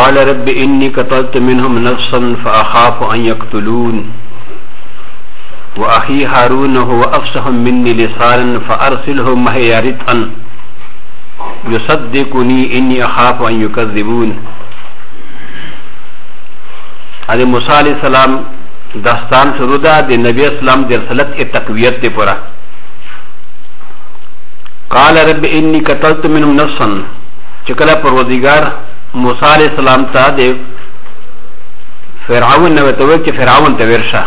قال رب إني قتلت منهم نفسا فأخاف أن يقتلون وأخي هارون هو أفصح مني لسانا فأرسله معي رزقا يصدقني إني أخاف أن يكذبون. هذا موسى عليه السلام داستان شروع ده د نبی اسلام د رسالت تقویت دی پورا. قال رب إني قتلت منهم نفسا چکلا پروردگار موسى عليه السلام تا د فرعون نو ته چې فرعون ته ورشه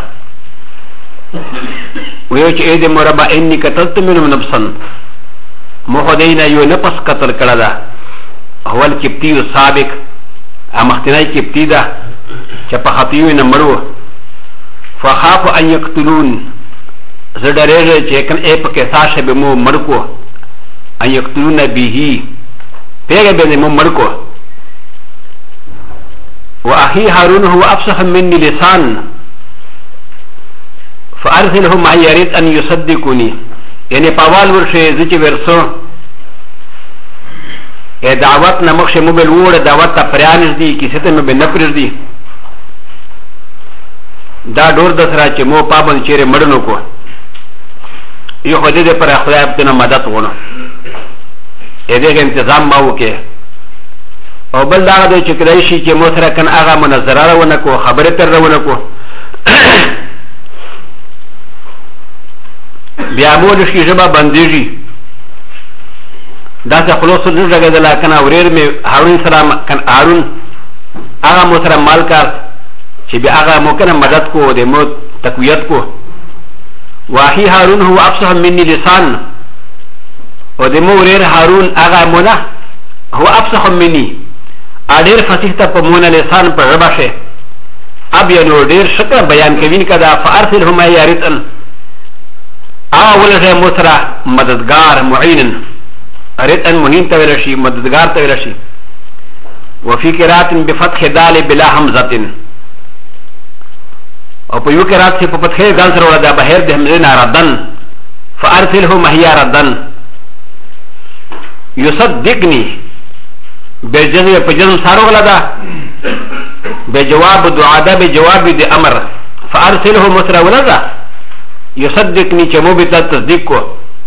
ویو چې اې د مربع إني قتلت منهم نفسا مخدینا یو نفس قتل کړه دا هو الکبتی السابق امختنای کبتی دا چې په خطیو نه مړو فخاف ان یقتلون زړه چې کله اې په کې ساشه به مو مړکو ان یقتلون به پیغه به مو مړکو واخي هارون هو افصح مني لسان فارسله معي يريد ان يصدقني یعنی پاوال ورشه زچ ورسو ا دعوت نمخ موبایل وړ دعوت ته پرانځ دي کیسه ته مې نه پرځ دي دا ډور د سره چې مو پابند چیرې مړنو کو یو خدای دې پر خدای په مدد ونه ا دې تنظیم ما وکي او بل دا د چې کله شي چې مو سره کن هغه منظره ونه کو خبره تر ونه کو بیا مول شي جبا بنديږي دا څه خلاص نه لګیدل کنه اوریر می هارون سلام کن هارون هغه مو سره مال کار چې بیا هغه مو کنه مدد کو د مو تقویت کو واهي هارون هو افصح مني لسان او د مو وریر هارون هغه مونه هو افصح مني اډیر فصیح ته په مون لسان په ربشه اب یو ډیر شکر بیان کوي کدا فارسله ما یارتن اول شيء مسرع مددگار معين رتن منين تولشي مددگار تولشي وفي قراءة بفتح دال بلا همزة او په یو قراءت کې په فتح دال سره ولا بهر د همزه نه ردن فارسله مهيا ردن يصدقني بجزم په جزم سره ولا دا بجواب دعاء دا بجواب د امر فارسله مسرع ولا دا يصدقني چمو بتا تصدیق کو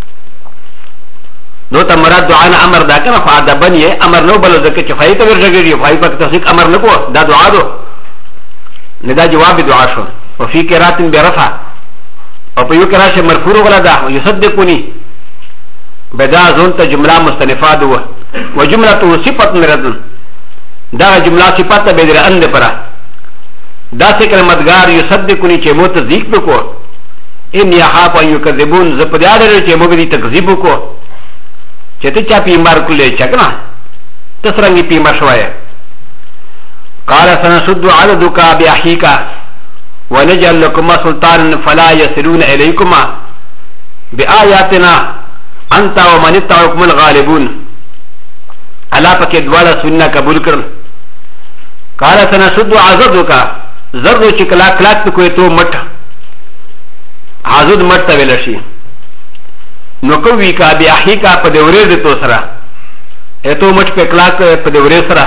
نو ته مراد دعانا امر دا کنه فادبن یہ امر نو بل زکه چفای ته ورغړي فای پک تصدیق امر نکو دا دعا دو ندا جواب دعا شو وفي قراءه برفع او په یو قراءه مرفوع ولا دا يصدقني بدا زون ته جمله مستنفه دو وجمله صفه مرد دا جمله صفه به در اند پرا دا څه کلمتګار يصدقني چمو تصدیق نکو ان يخاف ان يكذبون زپداده چې موږ دې تکذیب وکړو چې ته چا پیمار کولې چکنه تسرنګي پیمار شوای قال سنشد عددك باحيك ونجعل لكما سلطانا فلا يصلون اليكما باياتنا انت ومن اتبعكم الغالبون الا پکې دواړه سنت قبول کړل قال سنشد عددك زرد چې کلا کلاک کوې ته مټ حاضر مرتا ویلشی نو کوي کا بیا هی کا په دورې د تو سره اته مټ په کلاک په دورې سره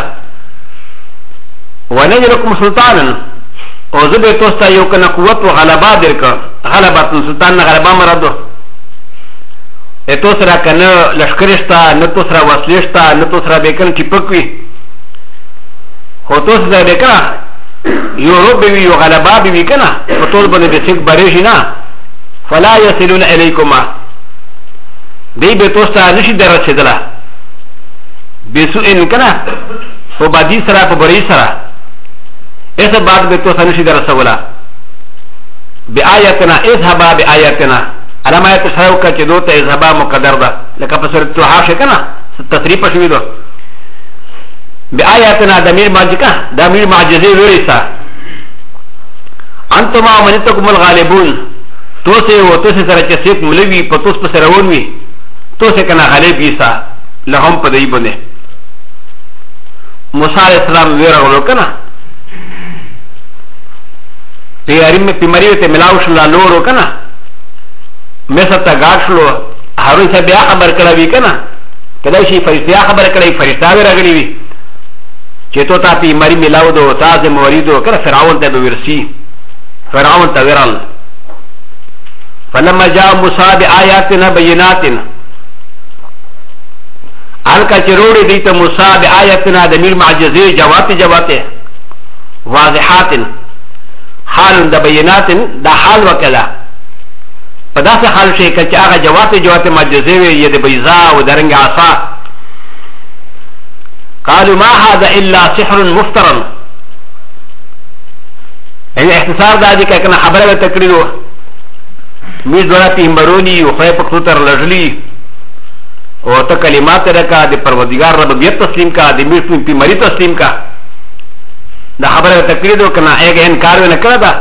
ونجرکم سلطانن او زبې توستا یو کنه قوت او غلبا درک غلبات سلطان غلبا مرادو اته سره کنه لشکرشتا نه تو سره وسلشتا نه تو سره بیکن ټیپکوي هو تو سره بیکا یو رب وی یو غلبا وی کنه په ټول باندې د څنګه بریشي نه فلا يصلون اليكما دي بتوستا نشي درسدلا بسوء ان كنا فبادي سرا فبري سرا ایسا بعد بتوستا نشي درسولا بآياتنا اذهبا بآياتنا علامه تشاو کا چې دوته اذهبا مقدر ده لکه په سورۃ الحاش کنا تصریح پښوی دو بآياتنا ضمیر ماجکا ضمیر معجزه ورسا انتما ومنتكم الغالبون توسه و توسه سره چې سیف ملوي په توس په سره ونوي توسه کنه غالب ایسا لهم په دی باندې موسی علیہ السلام ویرغلو کنه پیاریم پیمریو ته ملاو شل لورو کنه مې ته گاښلو هارون صاحب بیا خبر کړی کنه کله شي فرشتیا خبر کړی فرشتہ ورغلی وی چې تو تا پی مری ملاو دو تا ز موریدو کړه فرعون ته ورسی فرعون ته ورال فلما جاء موسى بآياتنا بينات الکا چروڑی دیتا موسى بآياتنا دمیر معجزه جوات واضحات حال دا بينات دا حال وکلا پدا سے حال شئی کچھ آغا جوات معجزه وی ید بیضا و درنگ عصا قالوا ما هذا الا سحر مفترن یعنی اختصار دا دی کہ خبر تقریرو میز دولا پیمبرونی و خواہ پکتوتر لجلی و تا کلمات رکا دی پروردگار ربیت تسلیم کا دی میز پیمبری تسلیم کا دا خبر تقریرو کنا ایک انکاروی نکرا دا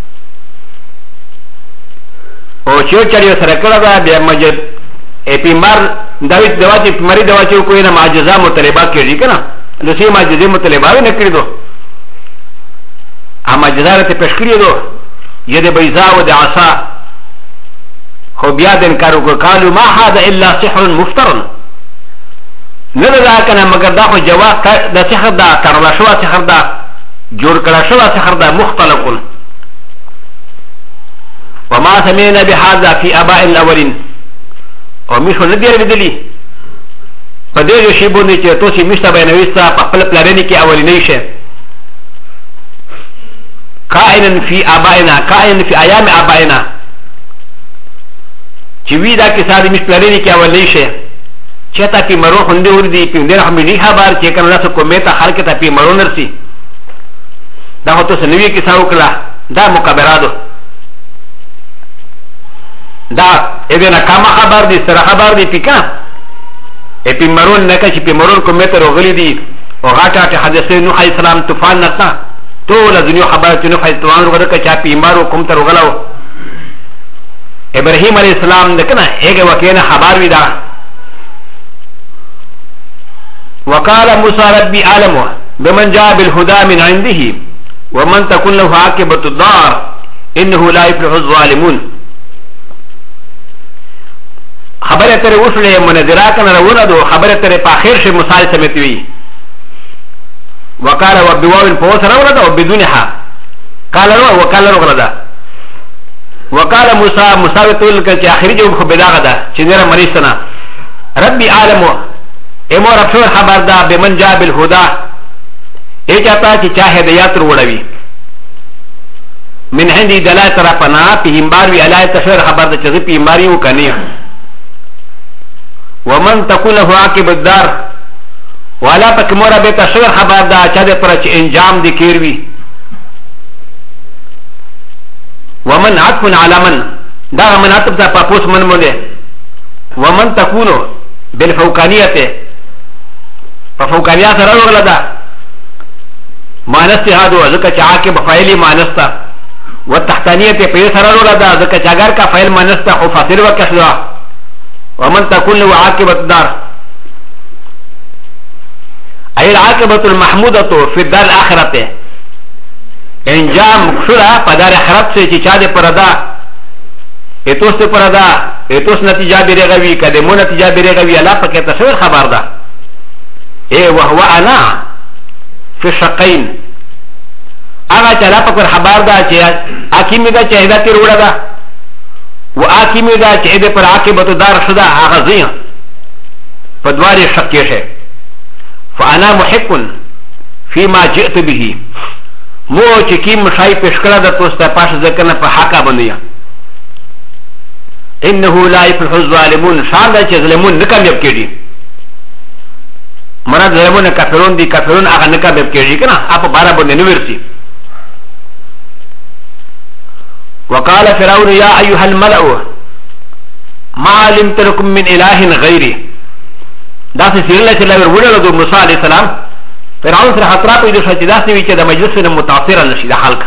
و چیو چریو سرکرا دا بیا مجد پیمبر داویت دواتی پیمبری دواتی کوئی نا معجزہ مطلبہ کردی کنا دوسری معجزہ مطلبہ بھی نکردو اما جزارت پیش کردو ید بیضا و دی عصا خو بیا د انکار وکړ قالوا ما هذا الا سحر مفترن نه دا کنه مگر دا خو جواب د سحر دا کړل شو سحر دا جوړ کړل شو سحر دا مختلق وما سمعنا بهذا في اباء الاولين او مشو نه دی ورېدلی په دې شی باندې چې تاسو مشته بینويستا په خپل پلانې کې اولینې شه کائن فی ابائنا کائن فی ایام ابائنا چې وی دا کې ساده مش پلانې کې اولې شه چې تا په مرو خوندې ور دي په دې هم نه خبر چې کنه تاسو کومه ته خلک ته په مرو نرسي دا هوته سنوي کې ساو کړه دا مکبرادو دا اې نه کما خبر دي سره خبر دي پکا په مرو نه کې په مرو کومه ته روغلي دي او غاټه حدیث نوح علیہ السلام طوفان نتا ټول دنیا خبره نوح علیہ السلام ورته کې چا په مرو کوم ته روغلاو ابراهيم عليه السلام دكنا ايه وكينا خبر ودا وقال موسى ربي اعلم بمن جاء بالهدى من عنده ومن تكون له عاقبة الدار انه لا يفلح الظالمون خبر ترى وصل منذرات نرونه دو خبر ترى باخر شيء موسى سمتوي وقال وبواو فوسر ورده وبدونها قال وقال ورده وقال موسى تقول لك اخرج جو بداغه ده چې نه مريستنا ربي عالم امور افسر خبر ده بمن جاء بالهدى اے چاہتا چې چا هدایت وروړوي من عندي دلائل طرفنا پیغمبر وی علای تشر خبر ده چې پیغمبري وکني ومن تكون له عاقبة الدار ولا تکمر به تشر خبر ده چې د پر انجام دي کیروي ومن عطف على من دا من عطف دا پاپوس من مونه ومن تكونو بالفوقانية ففوقانية سره وغلا دا مانستی هادو ذکا چا عاقب فائلی مانستا والتحتانية پی سره وغلا دا ذکا چاگر کا فائل مانستا خو فاصل وکشدا ومن تكون له عاقبة الدار اي العاقبة المحمودة في الدار الآخرة انجام مکشورا پدار خراب سے چی چا دے پردا اتوس دے پردا اتوس نتیجہ بیرے گوی کدمو نتیجہ بیرے گوی اللہ پاکی تصویر خبر دا اے وہو انا فی شقین آگا چا اللہ پاکر خبر دا چی آکیمی دا چی ایدہ تیر وڑا دا و آکیمی دا چی ایدہ پر عاقبت دار شدا آغا زیان پدواری شقیش ہے فانا محکن فیما جئت بھی مو چې کیم شای پښکړه د توسته پاش ځکنه په حقا باندې انه لا يفلح الظالمون شان چې ظلمون نه کامیاب کیږي مراد ظلمون کافرون دي کافرون هغه نه کامیاب کیږي کنه اپ بارا باندې نه ورسي وقال فرعون يا ايها الملأ ما علمت لكم من اله غيري دا څه سیرله چې لور وړل د موسی عليه السلام فرعون سره خطر پیدا شو چې داسې وي چې د مجلس نه متاثر نشي د خلک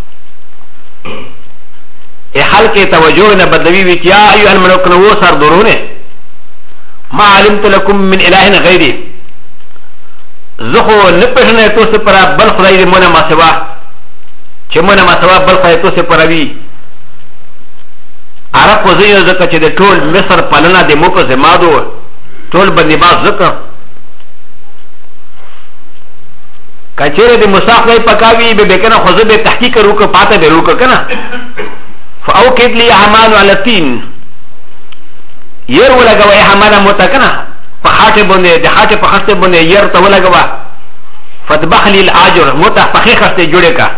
ای خلک توجه نه بدوي وي چې یا ایها الملوک نو سر درونه ما علمت لكم من اله غیري زخو نه پښنه تاسو پر بل خدای دې مونږه ما سوا چې مونږه ما سوا بل خدای تاسو پر وی عرب خو زه زکه چې د ټول مصر پلنه د مو په زمادو ټول باندې باز زکه کچره د مصاحبه پکاوي به کنه خو زه به تحقیق وکړ پاته به وکړ کنه فاوقد لي حمان على التين ير ولګوي حمان متکنه په خاطه باندې د خاطه په خاطه باندې ير ته ولګوا فتبخ لي الاجر مت په خاطه جوړه کا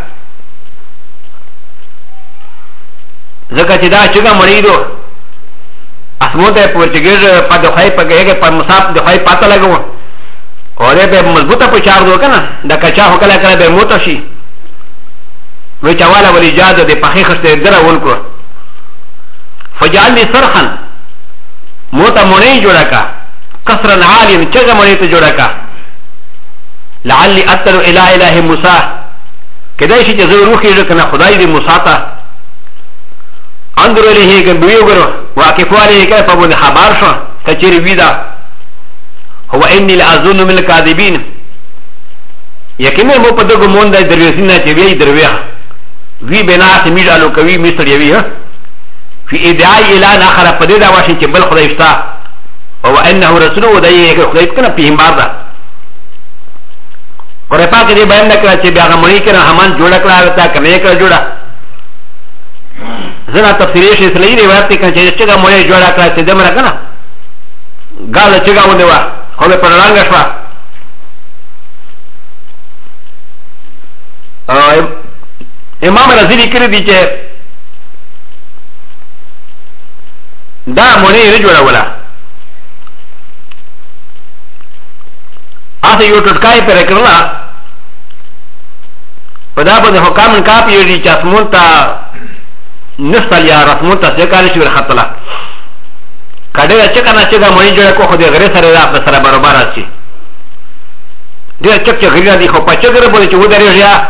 زکه چې دا چګه مړیدو اسموته پورچګیز په دخای په کې په مصاحب دخای پاته لګو اور به مضبوطه پچار دو کنه دا کچا هو کله کله به موت شي و چواله ولې اجازه د پخې خسته دره ولکو فجعل لي صرخا موت مونې جوړه کا کسرن عالم چګه مونې ته جوړه کا لعلي اتر الى اله موسی کدای شي چې زه روخي کنه خدای دې موسی ته اندر له کې بيوګرو واقفواله کې په باندې خبر شو کچېری ویدا هو اني لاظن من الكاذبين یقینا مو په دغه مونږ د درویسینه چې وی درویا وی بنا سمیډالو کوي مستر یوي فی ادعاء اعلان اخر په دې دا واشي چې بل خدای شتا او انه رسول و دای خدای کنه په همبار ده قرآن پاک دې بیان کړ چې بیا غمړی کنه همان جوړ کړه تا کنه کړ جوړه زنا تفسیر شي سلی روایت کې چې چې غمړی جوړ کړه چې دمر کنه ګاله چې گاونه وا خو په رنګ شوا امام رازی کړی دی چې دا مونږ یې جوړه ولا اسه یو ټټکای پر کړلا په دا باندې حکام کاپی یې چې اسمون ته نستل یا رسمون ته څه کار شي ورخطلا کډه چې کنه چې دا مونږ جوړه کو خو دې غره سره را په سره برابر راشي دې چې غریلا دی خو په چې غره باندې چې و درې یا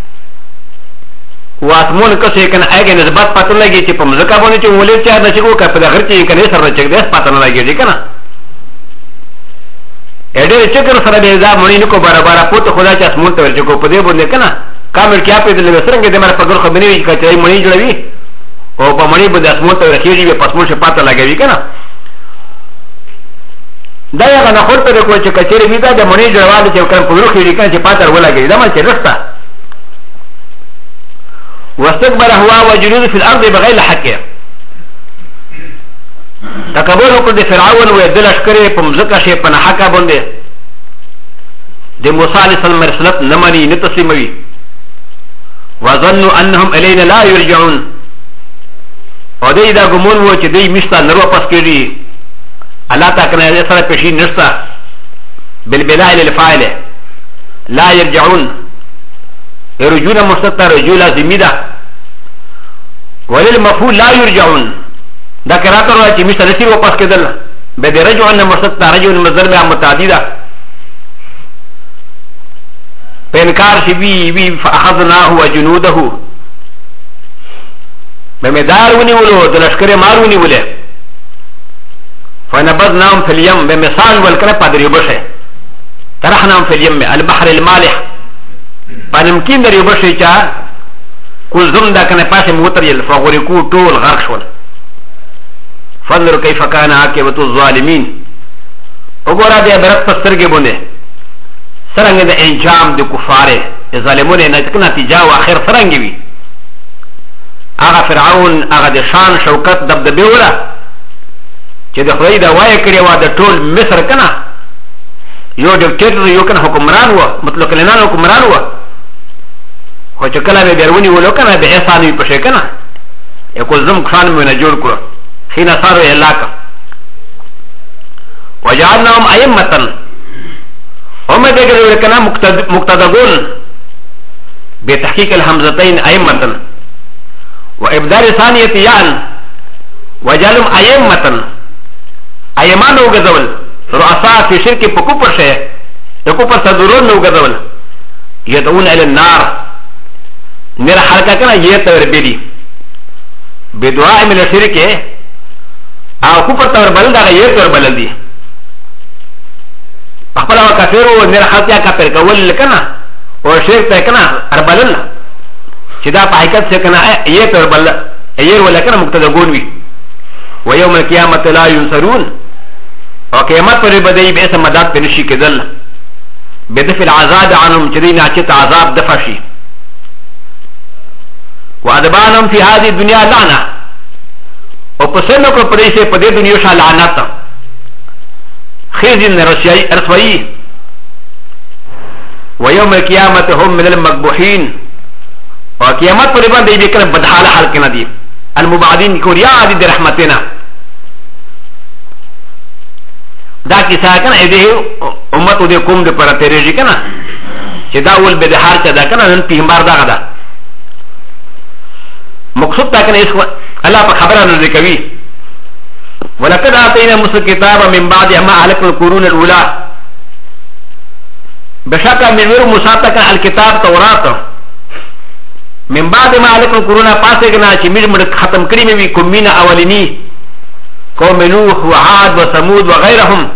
واسمون کسه کنه اګه نسبت پته لګي چې په مزکا باندې چې ولې چې نه چې کو په دغه چې کنه سره چې دې پته نه لګي کنه اډې چې کر سره دې دا مونږ کو برابر پوت خدا چې اسمون ته ورچ کو په دې باندې کنه کامل کیا په دې لسرنګ دې مر په ګر خو بنوي چې مونږ جوړوي او په مونږ باندې اسمون ته ورکیږي په اسمون شه پته لګوي کنه دا یو نه خپل په کوم چې کچېری ویدا د مونږ جوړوالي چې کړم په ورو کې کنه چې پته ولګي دا مې چې رستا واستكبر هو وجنود في الارض بغير حق تكبر وقد فرعون ويدل اشكره پمزکا شي پنه حق باندې د موسی عليه السلام رسالت نمني نتسلموي وظنوا انهم الينا لا يرجعون او دې دا ګمون وو چې دې مشتا نر واپس کړي الله تعالی کنه سره پېشي نشتا بالبلاء للفاعل لا يرجعون يرجون مستتر رجولا زميدا وللمفعول لا يرجعون دا قرات راځي چې مشتا نسي واپس کېدل به د رجعون مستتر رجل مصدر به متعدده په انکار شي وی فاخذناه وجنوده بمدار ونیولو د لشکره مار ونیولې فنبذناهم في اليم بمثال والكره پادری بشه طرحناهم في اليم البحر المالح پنمکین دری بشه چا کوزم دا کنه پاسه موتر یل فغورکو ټول غرق شول فانظر كيف كان عاقبه الظالمين وګوره د عبرت پسترګې باندې سرنګ د انجام د کفاره ظالمونه نه کنه نتیجه او اخر سرنګ وي هغه فرعون هغه د شان شوکت دبدبه ولا چې د خدای دا وای کړی و د ټول مصر کنه یو ډیکټیټر یو کنه حکمران و مطلق لنان حکمران و خو چې کله به درونی ولو کنه به احسان په شي کنه یو زم خان مې نه جوړ کړو حين صار هلاك وجعلناهم ائمه هم دغه کنه مقتدون بتحقيق الهمزتين ائمه وابدال ثانيه يان وجعلهم ائمه ايمان وغزول رؤساء في شرك بكفر شيء يكفر صدرون وغزول يدعون الى النار نرى حركه كان يتور بدي بدعاء من الشرك او كفر تور بل دا يتور بل دي خپل کافرو نرى حرکه کافر کول کنا او شرک ته کنا اربلل چې دا په حقیقت څخه کنا يتور بل اير ولا کنا مقتدون وي ويوم القيامه لا ينصرون او قیامت پر بدای به سم مدد پنشي کېدل بدفع العذاب عنهم جدين اچت عذاب دفشي وادبانهم في هذه الدنيا لعنه وپسنو کو پدې سے پدې دنیا شا لعنت خزي رسوي ويوم القيامه هم من المقبوحين وقيامت پر باندې دې کړه بدحال حال کې ندي المبعدين کوریا دي رحمتنا دا کیسه کنه دې امت دې کوم دې پر تیرېږي کنه چې دا ول بدحال څه دا کنه نن پیغمبر دا غدا مقصود دا کنه الله په خبره نه کوي ولقد اتينا موسى الكتاب من بعد ما اهلكنا القرون الاولى بشكل من غير موسى تكن الكتاب تورات من بعد ما اهلكنا القرون پاسه چې موږ ختم کړی مې کومینه اولنی قوم نوح وعاد وثمود وغيرهم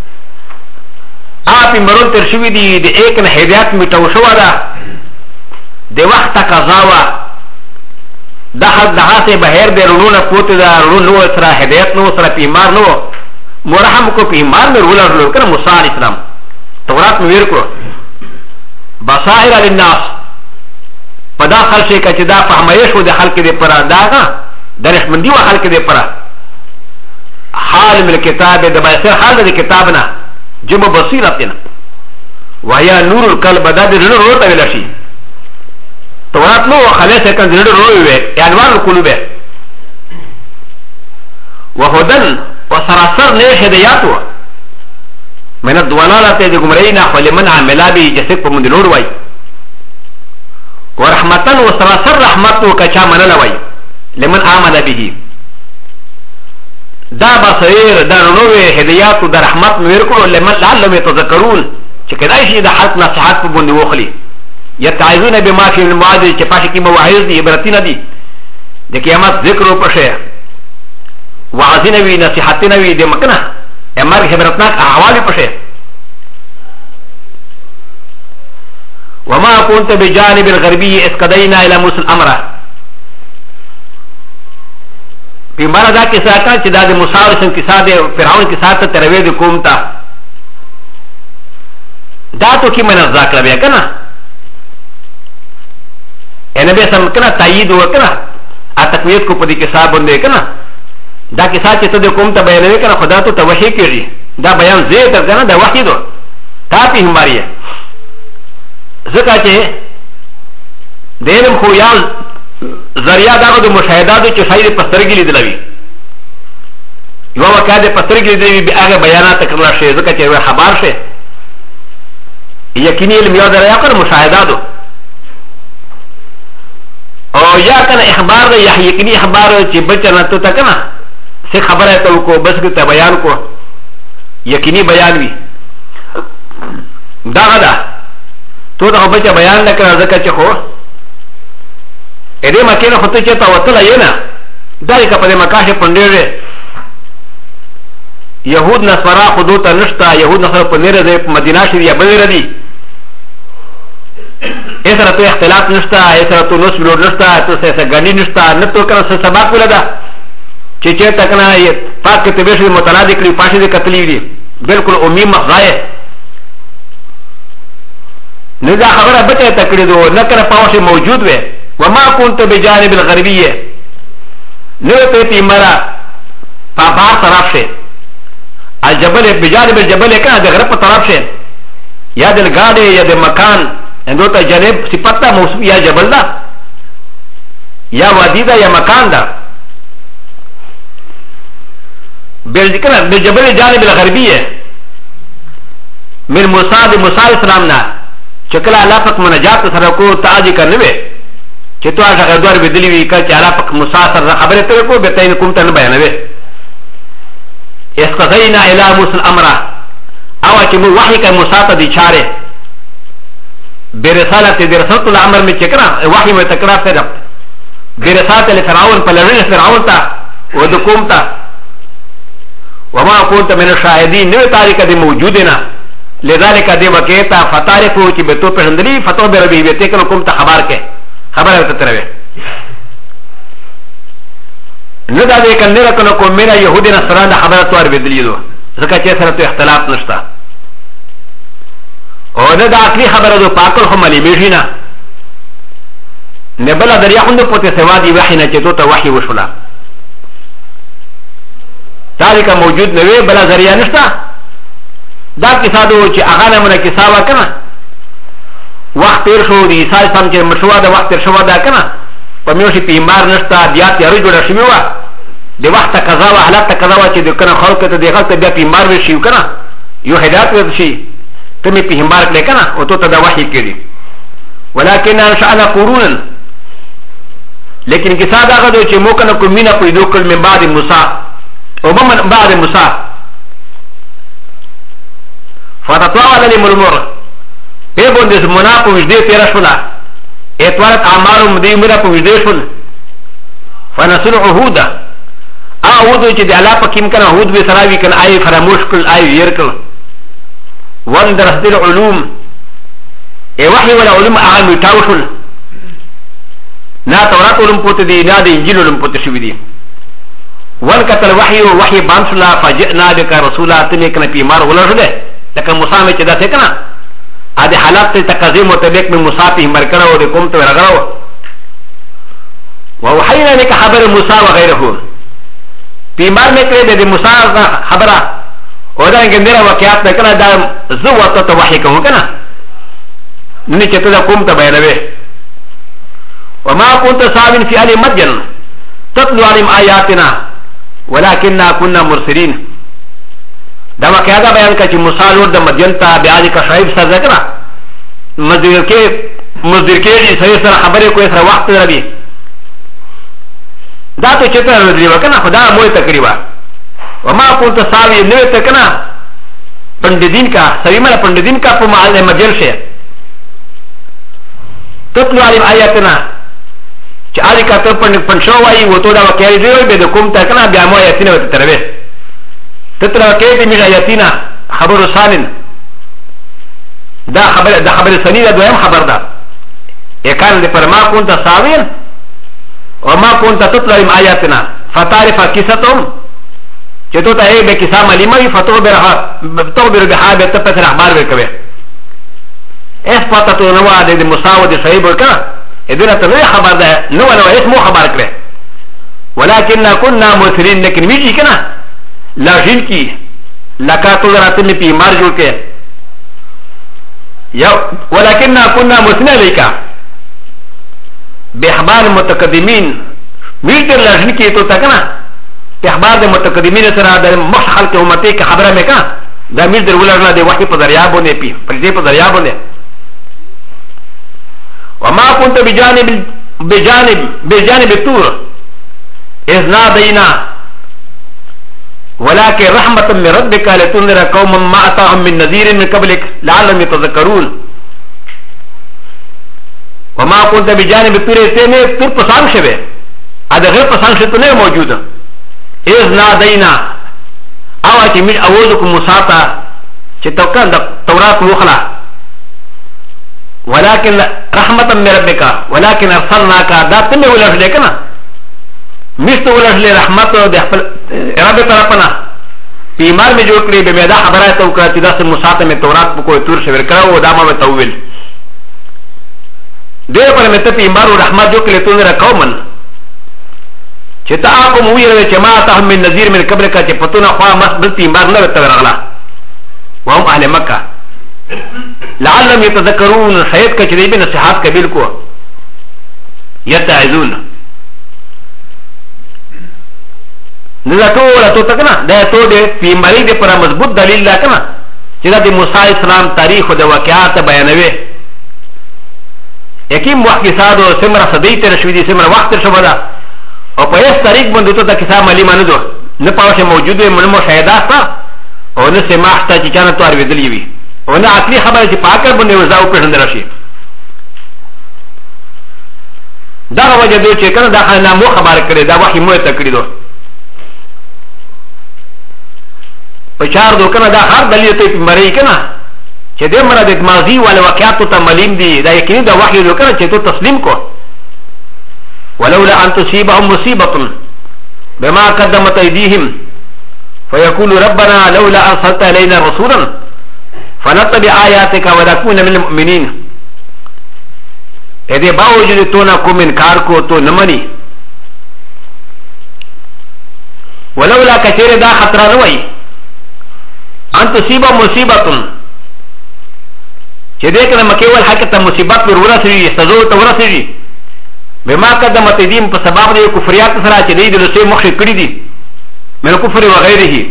آپ مرون تر شوی دی د ایک نه هدایت میټو شو دا د وخت قضاوا دا حد دها سے بهر دے رونو پوت دا رونو سرا ہدایت نو سرا پیمار نو مرحم کو پیمار میں رولا رولو کنا موسی علیہ السلام تورات میں ویر کو بصائر للناس پدا خلق کا چدا فهمایش و دے خلق دے پرا دا نا درشمندی و خلق دے پرا حال من الكتاب دا بایسر حال دے کتابنا جمع بصیرتنا وهي نور القلب دا دے رونو روتا ویلشی تورات نو خلاص كان زلد روي انوار القلوب وهدن وسراسر نه هداياتو من الضلالات دي گمرينا فلمن عمل به جسد من دلور واي ورحمتن وسراسر رحمتو كچا منل واي لمن عمل به دا بصير دا نوې هداياتو دا رحمت ميرکو لمن لعلهم يتذكرون چې کدای شي د حق نصيحت په بوندي وخلي يتعظون بما في المعاد كفاشكي مواعظ دي عبرتنا دي دي قيامات ذكر وپشه وعظنا وي نصيحتنا وي دي مكنا امر عبرتناك احوال پشه وما كنت بجانب الغربي اذ قضينا الى موسى الامر في مرة دا كسا كان چه دا دي موسى ورسن كسا دي فرعون كسا تا تروي دي قوم تا دا تو كي من الزاكرة بيا كنا انا بسم كنا تاييد وكنا اتقويت کو پدی کسا بنده کنا دا کسا چه تده قوم تا بیانوی کنا خدا تو توحی کری دا بیان زید کنا دا وحی دو تا پی ہماری ذکا چه دینم خویان ذریعہ دا دو مشاہداتو چه شاید پسترگی لیدلوی یو وقع ده پسترگی لیدلوی بی آغا بیانات کرلا شه ذکا چه خبار شه یقینی علم یاد ریا کر مشاہداتو او یا کنه اخبار ده یا یقینی اخبار چې بچنه تو تا کنه څه خبره ته کو بس ته بیان کو یقینی بیان وی دا غدا تو دا بچا بیان نه کړه ځکه چې خو اې دې مکه نه هته چې تا وتل یې نه دا یې په مکه پندېره يهود نصارا خودو ته نشتا يهود نصارا په نره ده مدینه شریعه بلره دي ایسا تو اختلاف نشتا ایسا تو نصف لور نشتا تو ایسا گنی نشتا نتو کنا سباق ولدا چیچے تکنا یہ پاک کے طبیش دی مطالعہ دکلی پاشی دی قتلی دی بالکل امی مخضائے ندا خبرہ بچے تکلی دو نکر پاوشی موجود وے وما کنت بجانب الغربیه نو پیتی مرا پاپار طرف سے الجبل بجانب الجبل کنا دی غرب طرف سے یا دل گاڑے یا دل مکان اندو تا جانب صفتا موصوف یا جبل دا یا وادی دا یا مکان دا بالجبل جانب الغربیه من موسى موسى السلام نا چکلا اللہ پاک منجات سرکو تاجی کرنوے چتو آجا غدوار بدلی وی کل چی اللہ پاک موسى سر خبر ترکو بیتاین کمتا نبیانوے اس قضینا الى موسى الامر او چی مو وحی کا موسى تا دی چارے برسالت درسالت الامر میں چکنا وحی میں تکرا فرم برسالت لفرعون پلرین فرعون تا ودکوم تا وما كنت من الشاهدين نو تاریخ دی موجودنا لذلك دی وکیتا فتارفو چی بتو پرندلی فتو بربی بیتیکنو کم تا خبر کے خبر ہے تتروے ندا دی کنیرکنو کم میرا یهودی نصران دا خبر توار بدلی دو ذکا چی سر تو اختلاف نشتا او نه دا عقلی خبره دو پاکل خو ملیمیږي نه نه بله دریا خوند پوته سوا دی وحی نه چې تو ته وحی وشوله ذالک موجود نه وی بله ذریعه نشته دا کیسه دو چې هغه نمونه کیسه وه که نه وخت تیر شو د عیسی اسلام چې مړ شوه ده وخت تیر شوه ده که نه په میوشي پیغمبر نشته بیا تیارې جوړه شوې وه د وخت تقاضا وه حالت تقاضا وه چې د که نه خلکو ته دغلته بیا پیغمبر وشي که نه یو هدایت ورته شي ته مې پیغمبر کړې که نه او تو ته دا وحي کړي ولکن انشأنا قرونا لیکن کیسه دا هغه ده چې موږ که نه کوم مینه پیدا کړل من بعد موسی او من بعد موسی فتطاول عليهم الامور په باندې زمونه په وجدې تېره شوله اتوارت اعمالهم دې عمره په وجدې شول فنسلوا عهودا عهود چې د الله په کیم کنه عهود به سراوي کنه آی فراموش کړل آی وير کړل وندرست العلوم ای وحي ولا علوم هغه میټاو شول نه تورات علوم پوت دي نه د انجیل علوم پوت شوي دي ولکتل وحي وحي بانسلا فجئنا بك رسولا تنكنا في مار ولا رده لكن موسى میں چدا تھے کنا ادي حالات تقاضی مطابق میں موسی پہ مر کرا اور قوم تو رغاو ووحينا لك خبر موسى وغيره في مار میں کہ دے موسی خبر اور دا گندرا واقعات نہ کنا دا زوات تو وحی کو کنا نی چتا قوم تو بیانوے وما كنت صابن في اهل مدين تتلو عليهم آياتنا ولكننا كنا مرسلين دا واقعا دا بیان کا چې موسی لور د مدین ته بیا د شعیب سره ذکر مزدور کې صحیح سره خبرې کوي سره وخت لري دا ته چې ته ورې وکنه خدا مو تقریبا وما كنت ساوي نه ته کنه پنددین کا سویمه پنددین کا په محل مدین شه تطلع عليهم آياتنا چې اړ کا ته پنځو وایي وته دا واقعي دی به د کوم ته کنه بیا مو آیاتونه وته تروي تطلع كيف من آياتنا خبر سالم دا خبر سنيد دوام خبر دا كان لفرما كنت ساوين وما كنت تطلع من آياتنا فتعرف كيستهم جتو تايه بكسا مليمة فتخبر بها بتفتر اخبار بكبه اثبتتو نوا دي مساوة دي صحيب وكنا ادونا تنوي خبر دا نوا نوا اسمو خبر كره ولكننا كنا مثلين لكن ميجي كنا لازم کی لکا تو ذرا تم پی مار جوڑ کے یا ولكننا كنا مسنا لك باخبار متقدمين ميتر لازم کی تو تکنا اخبار متقدمين سره د مخخل کے امتی کی خبره میں کا دا ميتر ولرنا دی وحی په دریابو نے پی پر دې په دریابو نے وما كنت بجانب الطور اذ نادينا ولكن رحمة من ربك لتنذر قوما ما أتاهم من نذير من قبلك لعلهم يتذكرون وما كنت بجانب الطور سيني طور پسان شوه هذا غير پسان شوه تو موجود إذ نادينا أو أتي من أوزكم مساطا چه توقعن تورات وخلا ولكن رحمة من ربك ولكن أرسلناك دا تمي ولش لكنا مستو ولش لرحمت رب طرفنا پیمار میں جوڑ کری بمیدہ خبرائے تو کہا چیدہ سے مساطہ میں تورات پا کوئی تور شور کرا وہ داما میں توویل دیر پر میں تا پیمار و رحمت جو کلی تو نے رکھو من چیتا آکو موی روی چما آتا ہم من نظیر من قبل کا چی پتونا خواہ مصبت پیمار نویتا ورغلا وهم اہل مکہ لعلم یتذکرون شاید کا چیدی بھی نصیحات قبیل کو یتعزون ندا ټول ته تکنا دا ټول دې پیماری دې پر مضبوط دلیل لا کنا چې دا د موسی اسلام تاریخ او د واقعات بیانوي یقین محققات او سمره صدی تر شوی دي سمره وخت تر شوی دا او په یو تاریخ باندې ته دا کیسه مالی مانو نه پاوشه موجود وي منو شهادت او نه سماحت چې چانه تو اړ ودلی وي او نه اصلي خبره چې پاکر باندې وځاو په هندره شي دا وجه دې چې کنه دا خلک مو خبر کړي دا وحي مو ته کړی دو پچار دو کنه دا هر دلیل ته مری کنه چې دې مراد د ماضی ول واقعات ته ملیم دي دا یقیني دا وحی دو کنه چې ته تسلیم کو ولولا ان تصيبهم مصيبه بما قدمت ايديهم فيقول ربنا لولا ارسلت الينا رسولا فنتبع آياتك ونكون من المؤمنين اذا باوجود تو نہ کوم انکار کو تو نمنی ولولا کثیر دا خطر نہ وئی ان تصيب مصیبت چې دې کنه مکیول حق ته مصیبت ور ورسېږي سزا ته ورسېږي بما قدمت دین په سبب د کفریات سره چې دې د لسه مخ کړی دي من کفر و غیره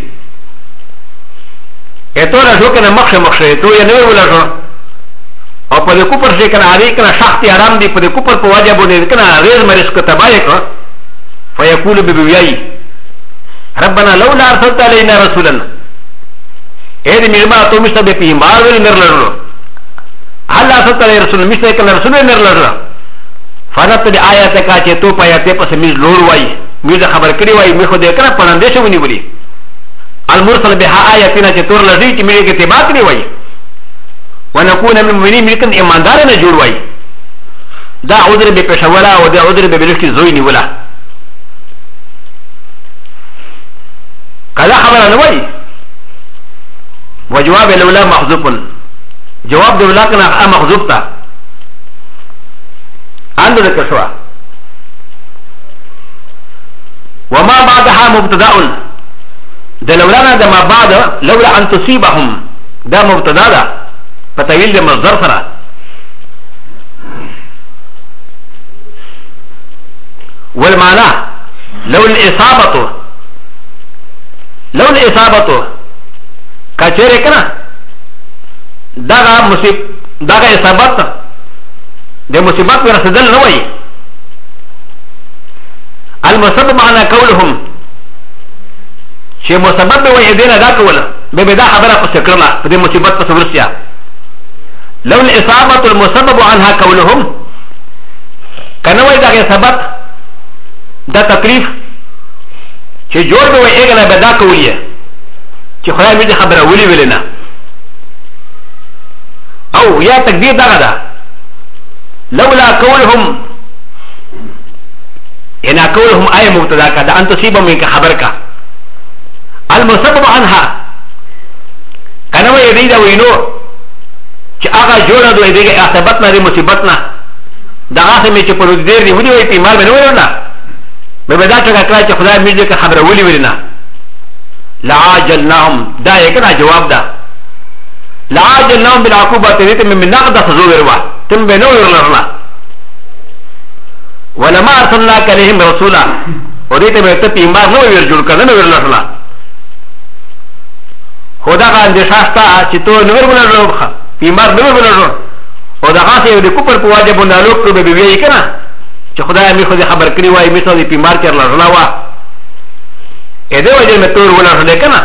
اته راځو کنه مخ ته یې نه ولرو او په دې کوپر شي کنه اړې کنه شخص آرام دی په دې کوپر په واجب باندې کنه غیر مریض کو تبای کو فیقول ببیای ربنا لولا ارسلت علينا رسولا اې دې میرما ته مشته به پیمار ول نرلرو الله ارسلت علينا رسول مشته کنه رسول نرلرو فنت دې آیات کا چې تو پیا ته پس میز لور وای میز خبر کړی وای می خو دې کنه پړاندې شو ونی ولي المرسل بها آیاتنا چې تور لږی چې میږي ته بات کړی وای ونكون من المؤمنين ملكن ایماندارانه جوړ وای دا عذر به پېښولا او دا عذر به بلشتي زوی نیولا کله خبره نه وای وجواب لولا محذوف جواب لولا کنه محذوف تا اند ذکر شو وما بعدها مبتدا د لولا د ما بعد لولا ان تصيبهم دا مبتدا ده فتويل د مصدر سره والمعنى لو الاصابه كثير كنا دغه اصابت د مصیبت ورسدل نه وای المسبب معنا قولهم چې مسبب وای دینه دا کوله به دا خبره پس کړله په دې مصیبت په ورسیا لو الاصابه المسبب عنها قولهم کنه وای دا سبب دا تکلیف چې جوړ به وای اګنه به دا کولیه چې خدای مې خبره ولي ولینا او یا تقدیر دا غدا لولا قولهم ان قولهم اي مبتدا كذا ان تصيب منك خبرك المسبب عنها كانوا يريد وينو چې هغه جوړه دوی دغه اثباتنا دي مصیبتنا دا هغه مې چې په دې دی ودی وي په مال باندې ورنه به بدا څنګه کړای چې خدای مې دې خبره ولي ورنه لعاجلناهم دا یې کړه جواب ده لعاجلناهم بالعقوبه دې من نقد فزوروا تم به نو ورنه ولما ارسلنا عليهم رسولا ودې ته به ته په مال نو ورجوړ کړه نو ورنه خدا کا اندیشاستا چې تو نور ولرو بیمار نه ولرو او دا غاسه د کوپر په واجب نه لوک ته به وی کنه چې خدای می خو دې خبر کړی وای می ته دې بیمار کړل رڼا وا اې دې وجه مې تور ولرو لیکنه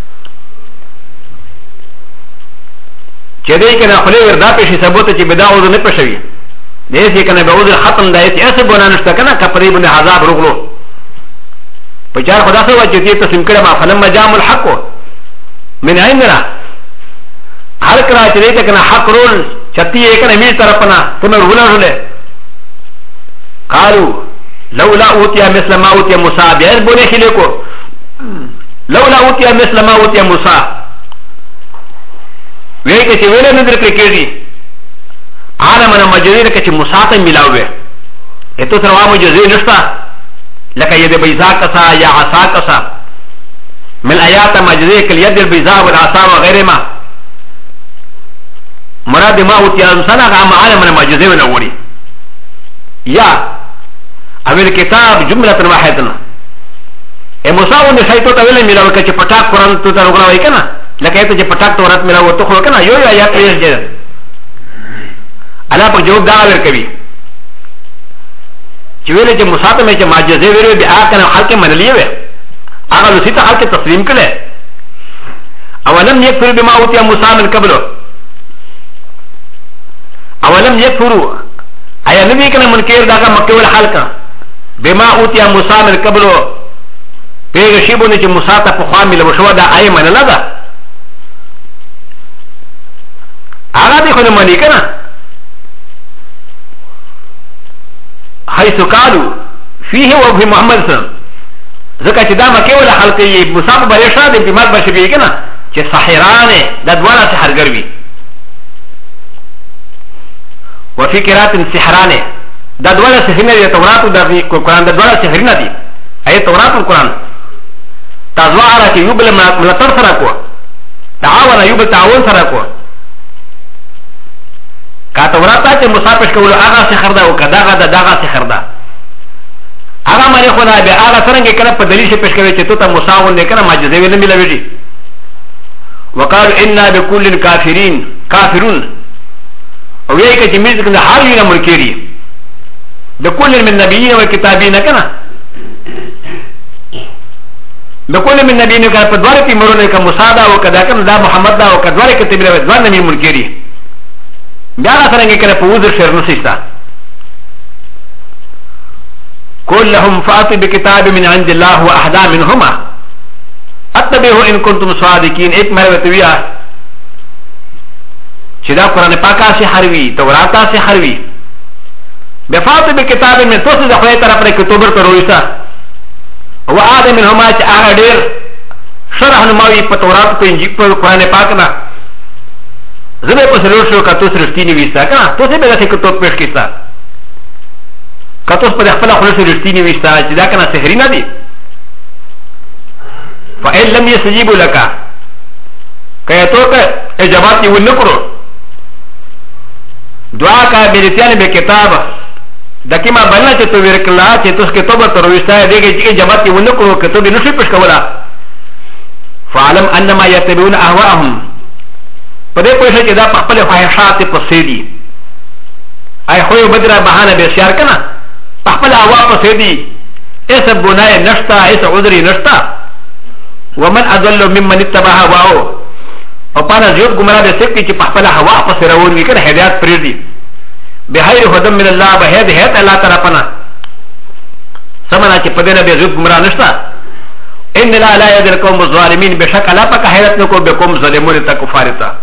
چې دې کنه خپل وردا پېښې ثبوت چې بدا او نه پښوي دې چې کنه به وځ ختم دای چې اسه ګونه نشته کنه کپرې باندې عذاب روغلو په چار خدا سره چې دې تسلیم کړه ما فلم جام الحق من عندنا هر کله چې دې کنه حق رول چتی یې کنه می طرفنا تمه ولرله قالوا لولا اوتي مثل ما اوتي موسى بير بونه خلکو لولا اوتي مثل ما اوتي موسى وی کې چې ویل نه درکې کېږي عالمنا مجریر کې چې موسی ته ملاوي اته سره وامه جزې نشتا لکه یې د بیضا کسا یا عصا کسا من آیات مجریر کې ید البیضا والعصا وغيرهما مراد ما اوتي انسان هغه عالمنا مجریر ونوري یا اول کتاب جمله واحده ا موسی ونه شایته ته ویل ملاوي کې چې پټاک قران ته وګړوي کنه لکه ته چې پټاک تورات ملاو ته خو کنه یو آیات یې جوړ الله په جواب دا ورکوي چې ویل چې موسی ته مې چې معجزه ویلې بیا کنه خلک منلې وې هغه لسی ته خلک تسلیم کړي اولم یکفر بما اوتي موسی من قبل اولم یکفروا ایا نبی کنه منکر داګه مکه ول خلک بما اوتي موسی من قبل پیغه شی بونه چې موسی ته په خوا ملو شو دا آی من نه ده هغه دې خو نه مانی کنه حيث قالوا فيه وفي محمد صلى الله عليه وسلم ځکه چې دا مکه ول خلک یې موسی په بری شاده په مات بشي کنه چې چې ساحران د دواړه سحرګر وي وفي قرات سحران د دواړه سحرونه د تورات او د قرآن د دواړه سحرونه دي اي تورات او قرآن تزواره کې یوبل ملتر سره کو تعاون یوبل تعاون سره کو کا تورات ته مصافح کول هغه سحر دا او کدا غدا دغه سحر دا هغه مری خو دا به هغه څنګه کله په دلیل شي پېښ کوي چې ته مساون نه کنه معجزه ویل نه ملوي وقال انا بكل الكافرين كافرون او یې کې چې موږ څنګه حال یې امر کړی بكل من النبيين والكتابين کنه بكل من النبيين کا په دواره کې مرونه کا مصادا او کدا کنه دا محمد دا او کدواره کې تبلیغ ځوان نه امر کړی بیا څنګه کله په وزر شر نسیستا كلهم فاتوا بكتاب من عند الله واحدا منهما اتبعوا ان كنتم صادقين ایک مرتبه تویا چې دا قران پاکه سي حروي تورات سي حروي بفاتوا بكتاب من توسد خدای طرف نه کتابر کرويسا او ادم منهما چې هغه ډېر شرح نماوي په تورات په انجیل په قران پاک نه زمه په سره شو کتو سرشتيني ويسا کنه تو څه به دا کتاب پېښ کیسا کتو په خپل خپل سرشتيني ويسا چې دا کنه سحري نه دي فإن لم يستجيبوا لك كيتوك إجابات يونكرو دعاء كابيرتيان بكتاب دكما بلنا چتو ورکلا چتوس كتوبة ترويستا ديگه إجابات يونكرو كتوبة نشي پشكولا فعلم أنما يتبعون أهواءهم پده پوشا چه دا پخپل فاحشات پسیدی ای خوی بدر بحانه بسیار کنا پخپل أهواء پسیدی ایسا بنای نشتا ایسا عذری نشتا ومن أضل ممن اتبع هواه او پانا زیوت گمراه بسیقی چه پخپل هوا پسرون وی کنا هدایت پریدی بحیر خدم من اللہ بحید حیث اللہ طرفنا سمنا چه پدینا بزیوت گمراه نشتا ان لا يدر قوم الظالمين بشك لا پاک حیرت نکو بقوم ظلمون تا کفارتا